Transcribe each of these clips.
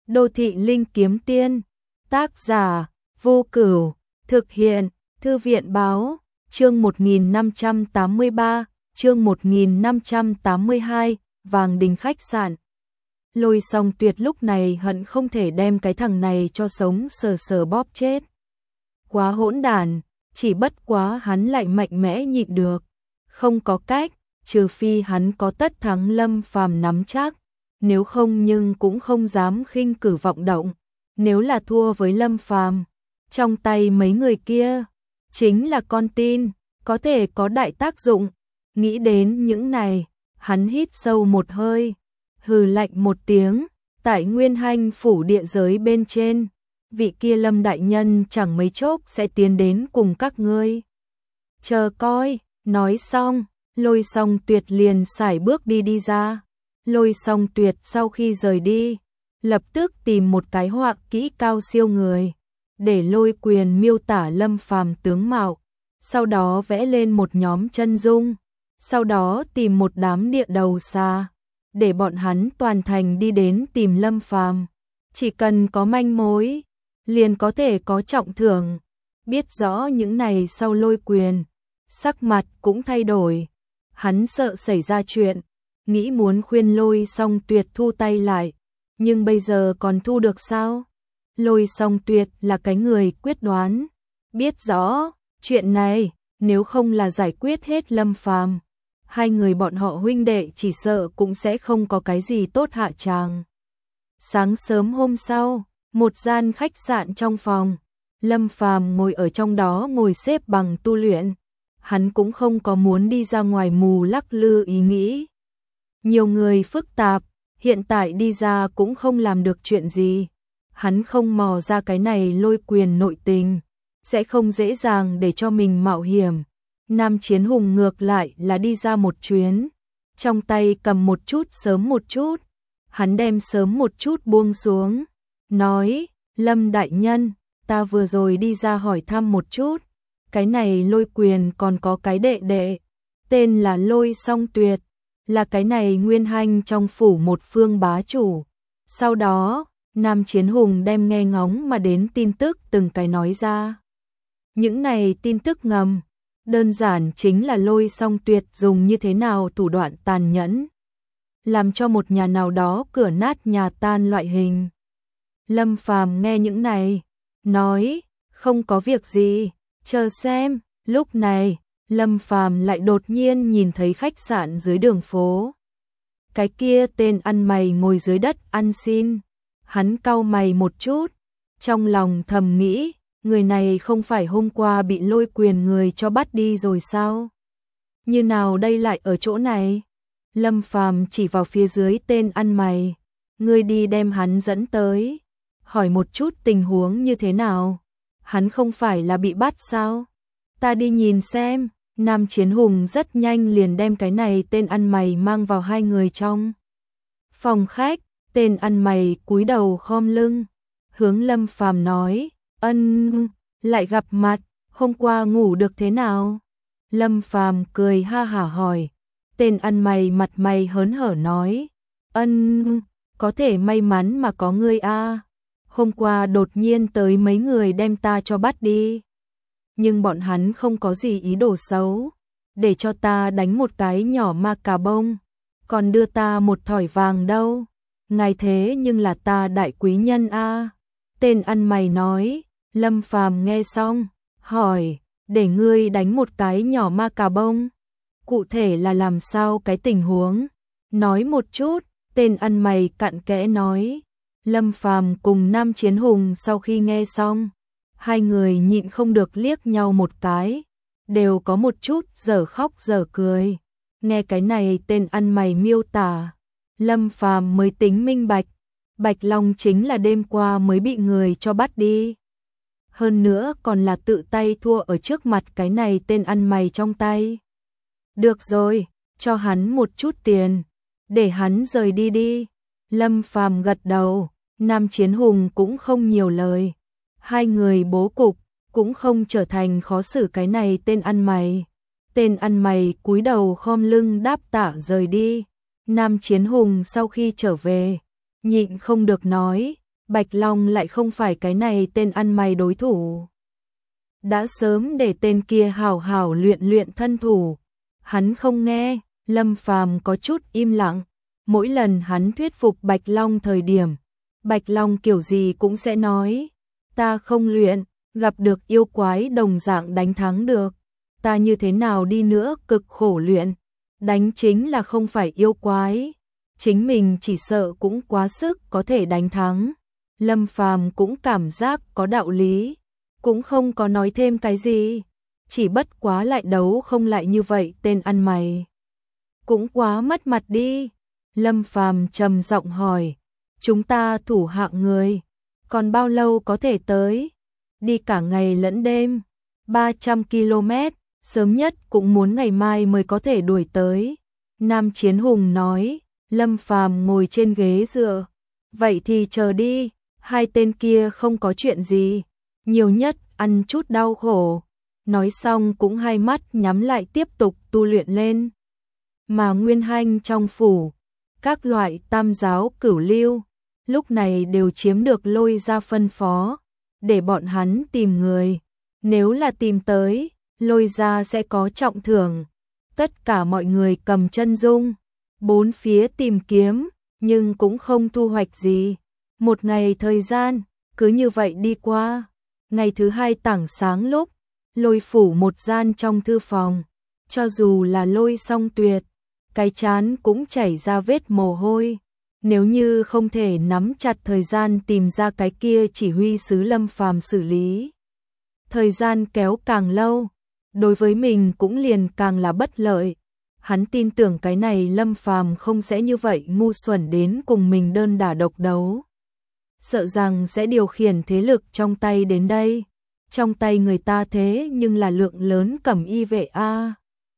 Đô thị linh kiếm tiên. Tác giả Vô Cửu. Thực hiện Thư viện báo. Chương 1583, chương 1582, Vàng Đình khách sạn. Lôi Song Tuyệt lúc này hận không thể đem cái thằng này cho sống sờ sờ bóp chết. Quá hỗn đản, chỉ bất quá hắn lại mạnh mẽ nhịn được. Không có cách, trừ phi hắn có tất thắng Lâm Phàm nắm chắc, nếu không nhưng cũng không dám khinh cử vọng động. Nếu là thua với Lâm Phàm, trong tay mấy người kia chính là con tin, có thể có đại tác dụng. Nghĩ đến những này, hắn hít sâu một hơi, hừ lạnh một tiếng, tại Nguyên Hanh phủ địa giới bên trên, vị kia Lâm đại nhân chẳng mấy chốc sẽ tiến đến cùng các ngươi. Chờ coi. Nói xong, Lôi Song Tuyệt liền sải bước đi ra. Lôi Song Tuyệt sau khi rời đi, lập tức tìm một cái họa kỹ cao siêu người, để Lôi Quyền miêu tả Lâm Phàm tướng mạo, sau đó vẽ lên một nhóm chân dung, sau đó tìm một đám địa đầu xa, để bọn hắn toàn thành đi đến tìm Lâm Phàm. Chỉ cần có manh mối, liền có thể có trọng thưởng. Biết rõ những này sau Lôi Quyền, sắc mặt cũng thay đổi. Hắn sợ xảy ra chuyện, nghĩ muốn khuyên Lôi Song Tuyệt thu tay lại, nhưng bây giờ còn thu được sao? Lôi Song Tuyệt là cái người quyết đoán, biết rõ chuyện này nếu không là giải quyết hết Lâm Phàm, hai người bọn họ huynh đệ chỉ sợ cũng sẽ không có cái gì tốt hạ tràng. Sáng sớm hôm sau, một gian khách sạn trong phòng, Lâm Phàm ngồi ở trong đó ngồi xếp bằng tu luyện. Hắn cũng không có muốn đi ra ngoài mù lắc lư ý nghĩ. Nhiều người phức tạp, hiện tại đi ra cũng không làm được chuyện gì. Hắn không mò ra cái này Lôi Quyền nội tình, sẽ không dễ dàng để cho mình mạo hiểm. Nam Chiến Hùng ngược lại là đi ra một chuyến, trong tay cầm một chút sớm một chút. Hắn đem sớm một chút buông xuống, nói, Lâm đại nhân, ta vừa rồi đi ra hỏi thăm một chút. Cái này Lôi Quyền còn có cái đệ đệ, tên là Lôi Song Tuyệt, là cái này Nguyên Hanh trong phủ một phương bá chủ. Sau đó, Nam Chiến Hùng đem nghe ngóng mà đến tin tức từng cái nói ra. Những này tin tức ngầm, đơn giản chính là Lôi Song Tuyệt dùng như thế nào thủ đoạn tàn nhẫn, làm cho một nhà nào đó cửa nát nhà tan loại hình. Lâm Phàm nghe những này, nói, không có việc gì. Chờ xem. Lúc này, Lâm Phàm lại đột nhiên nhìn thấy khách sạn dưới đường phố. Cái kia tên ăn mày ngồi dưới đất ăn xin. Hắn cau mày một chút, trong lòng thầm nghĩ, người này không phải hôm qua bị Lôi Quyền người cho bắt đi rồi sao? Như nào đây lại ở chỗ này? Lâm Phàm chỉ vào phía dưới tên ăn mày, ngươi đi đem hắn dẫn tới, hỏi một chút tình huống như thế nào. Hắn không phải là bị bắt sao? Ta đi nhìn xem. Nam Chiến Hùng rất nhanh liền đem cái này tên ăn mày mang vào hai người trong phòng khách. Tên ăn mày cúi đầu khom lưng, hướng Lâm Phàm nói, lại gặp mặt, hôm qua ngủ được thế nào? Lâm Phàm cười ha hả hỏi. Tên ăn mày mặt mày hớn hở nói, có thể may mắn mà có ngươi a. Hôm qua đột nhiên tới mấy người đem ta cho bắt đi. Nhưng bọn hắn không có gì ý đồ xấu, để cho ta đánh một cái nhỏ ma cà bông, còn đưa ta một thỏi vàng đâu. Ngài thế nhưng là ta đại quý nhân a. Tên ăn mày nói. Lâm Phàm nghe xong, hỏi, để ngươi đánh một cái nhỏ ma cà bông, cụ thể là làm sao cái tình huống? Nói một chút. Tên ăn mày cặn kẽ nói. Lâm Phàm cùng Nam Chiến Hùng sau khi nghe xong, hai người nhịn không được liếc nhau một cái, đều có một chút dở khóc dở cười. Nghe cái này tên ăn mày miêu tả, Lâm Phàm mới tính minh bạch, Bạch Long chính là đêm qua mới bị người cho bắt đi. Hơn nữa còn là tự tay thua ở trước mặt cái này tên ăn mày trong tay. Được rồi, cho hắn một chút tiền, để hắn rời đi đi. Lâm Phàm gật đầu. Nam Chiến Hùng cũng không nhiều lời. Hai người bố cục cũng không trở thành khó xử cái này tên ăn mày. Tên ăn mày cúi đầu khom lưng đáp tạ rời đi. Nam Chiến Hùng sau khi trở về, nhịn không được nói, Bạch Long lại không phải cái này tên ăn mày đối thủ. Đã sớm để tên kia hảo hảo luyện luyện thân thủ. Hắn không nghe, Lâm Phàm có chút im lặng. Mỗi lần hắn thuyết phục Bạch Long thời điểm, Bạch Long kiểu gì cũng sẽ nói, ta không luyện, gặp được yêu quái đồng dạng đánh thắng được. Ta như thế nào đi nữa cực khổ luyện, đánh chính là không phải yêu quái. Chính mình chỉ sợ cũng quá sức có thể đánh thắng. Lâm Phàm cũng cảm giác có đạo lý, cũng không có nói thêm cái gì. Chỉ bất quá lại đấu không lại như vậy tên ăn mày. Cũng quá mất mặt đi. Lâm Phàm trầm giọng hỏi, chúng ta thủ hạng người, còn bao lâu có thể tới? Đi cả ngày lẫn đêm, 300 km, sớm nhất cũng muốn ngày mai mới có thể đuổi tới. Nam Chiến Hùng nói. Lâm Phàm ngồi trên ghế dựa, vậy thì chờ đi, hai tên kia không có chuyện gì, nhiều nhất ăn chút đau khổ. Nói xong cũng hai mắt nhắm lại tiếp tục tu luyện lên. Mà Nguyên Hanh trong phủ, các loại tam giáo cửu lưu, lúc này đều chiếm được Lôi Gia phân phó, để bọn hắn tìm người. Nếu là tìm tới, Lôi Gia sẽ có trọng thưởng. Tất cả mọi người cầm chân dung, bốn phía tìm kiếm, nhưng cũng không thu hoạch gì. Một ngày thời gian, cứ như vậy đi qua. Ngày thứ hai tảng sáng lúc, Lôi phủ một gian trong thư phòng, cho dù là Lôi Song Tuyệt, cái trán cũng chảy ra vết mồ hôi. Nếu như không thể nắm chặt thời gian tìm ra cái kia chỉ huy sứ Lâm Phàm xử lý, thời gian kéo càng lâu, đối với mình cũng liền càng là bất lợi. Hắn tin tưởng cái này Lâm Phàm không sẽ như vậy ngu xuẩn đến cùng mình đơn đả độc đấu. Sợ rằng sẽ điều khiển thế lực trong tay đến đây. Trong tay người ta thế nhưng là lượng lớn cẩm y vệ a.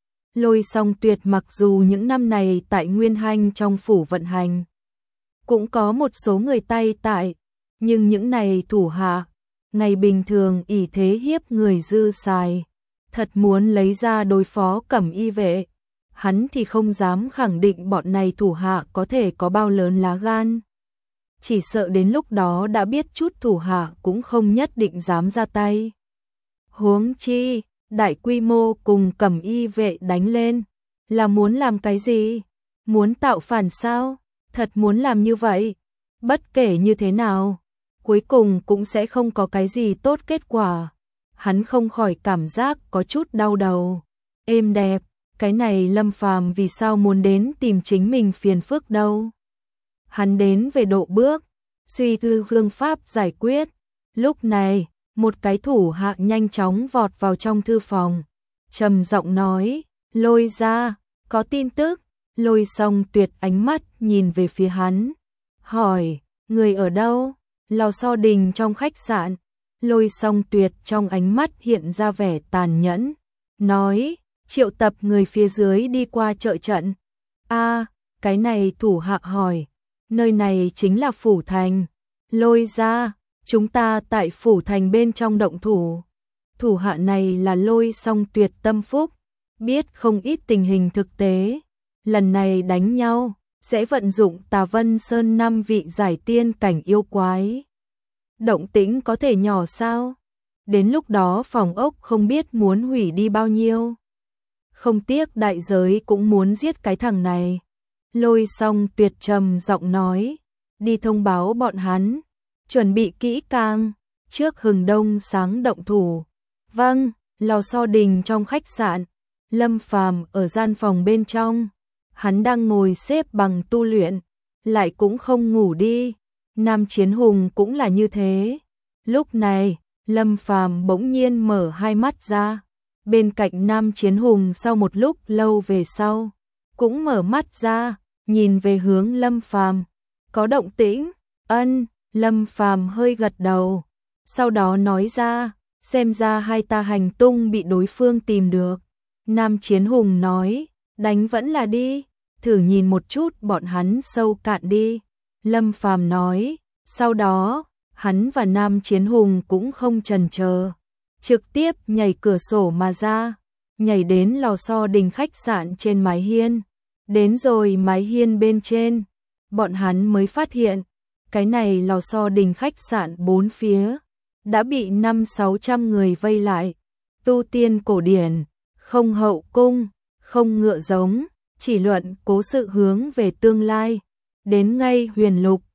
Lôi Song Tuyệt mặc dù những năm này tại Nguyên Hanh trong phủ vận hành, cũng có một số người tay tại, nhưng những này thủ hạ, ngày bình thường ỷ thế hiếp người dư xài, thật muốn lấy ra đối phó cẩm y vệ, hắn thì không dám khẳng định bọn này thủ hạ có thể có bao lớn lá gan. Chỉ sợ đến lúc đó đã biết chút thủ hạ cũng không nhất định dám ra tay. Huống chi, đại quy mô cùng cẩm y vệ đánh lên, là muốn làm cái gì? Muốn tạo phản sao? Thật muốn làm như vậy, bất kể như thế nào, cuối cùng cũng sẽ không có cái gì tốt kết quả. Hắn không khỏi cảm giác có chút đau đầu. Êm đẹp, cái này Lâm Phàm vì sao muốn đến tìm chính mình phiền phức đâu? Hắn đến về độ bước, suy tư phương pháp giải quyết. Lúc này, một cái thủ hạ nhanh chóng vọt vào trong thư phòng, trầm giọng nói, Lôi gia, có tin tức. Lôi Song Tuyệt ánh mắt nhìn về phía hắn, hỏi, người ở đâu? Lò So Đình trong khách sạn. Lôi Song Tuyệt trong ánh mắt hiện ra vẻ tàn nhẫn, nói, triệu tập người phía dưới đi qua trợ trận. A, cái này thủ hạ hỏi, nơi này chính là phủ thành. Lôi gia, chúng ta tại phủ thành bên trong động thủ. Thủ hạ này là Lôi Song Tuyệt tâm phúc, biết không ít tình hình thực tế. Lần này đánh nhau, sẽ vận dụng Tà Vân Sơn 5 vị giải tiên cảnh yêu quái. Động tĩnh có thể nhỏ sao? Đến lúc đó phòng ốc không biết muốn hủy đi bao nhiêu. Không tiếc đại giới cũng muốn giết cái thằng này. Lôi Song Tuyệt trầm giọng nói, đi thông báo bọn hắn, chuẩn bị kỹ càng, trước hừng đông sáng động thủ. Vâng, Lò So Đình trong khách sạn, Lâm Phàm ở gian phòng bên trong. Hắn đang ngồi xếp bằng tu luyện, lại cũng không ngủ đi. Nam Chiến Hùng cũng là như thế. Lúc này, Lâm Phàm bỗng nhiên mở hai mắt ra. Bên cạnh Nam Chiến Hùng sau một lúc lâu về sau, cũng mở mắt ra, nhìn về hướng Lâm Phàm. Có động tĩnh? Ân, Lâm Phàm hơi gật đầu. Sau đó nói ra, xem ra hai ta hành tung bị đối phương tìm được. Nam Chiến Hùng nói, đánh vẫn là đi, thử nhìn một chút bọn hắn sâu cạn đi. Lâm Phàm nói, sau đó, hắn và Nam Chiến Hùng cũng không chần chờ, trực tiếp nhảy cửa sổ mà ra, nhảy đến Lò So Đình khách sạn trên mái hiên. Đến rồi mái hiên bên trên, bọn hắn mới phát hiện, cái này lò xo đình khách sạn bốn phía đã bị 500-600 người vây lại. Tu tiên cổ điển, không hậu cung, không ngựa giống, chỉ luận cố sự hướng về tương lai. Đến ngay Huyền Lục,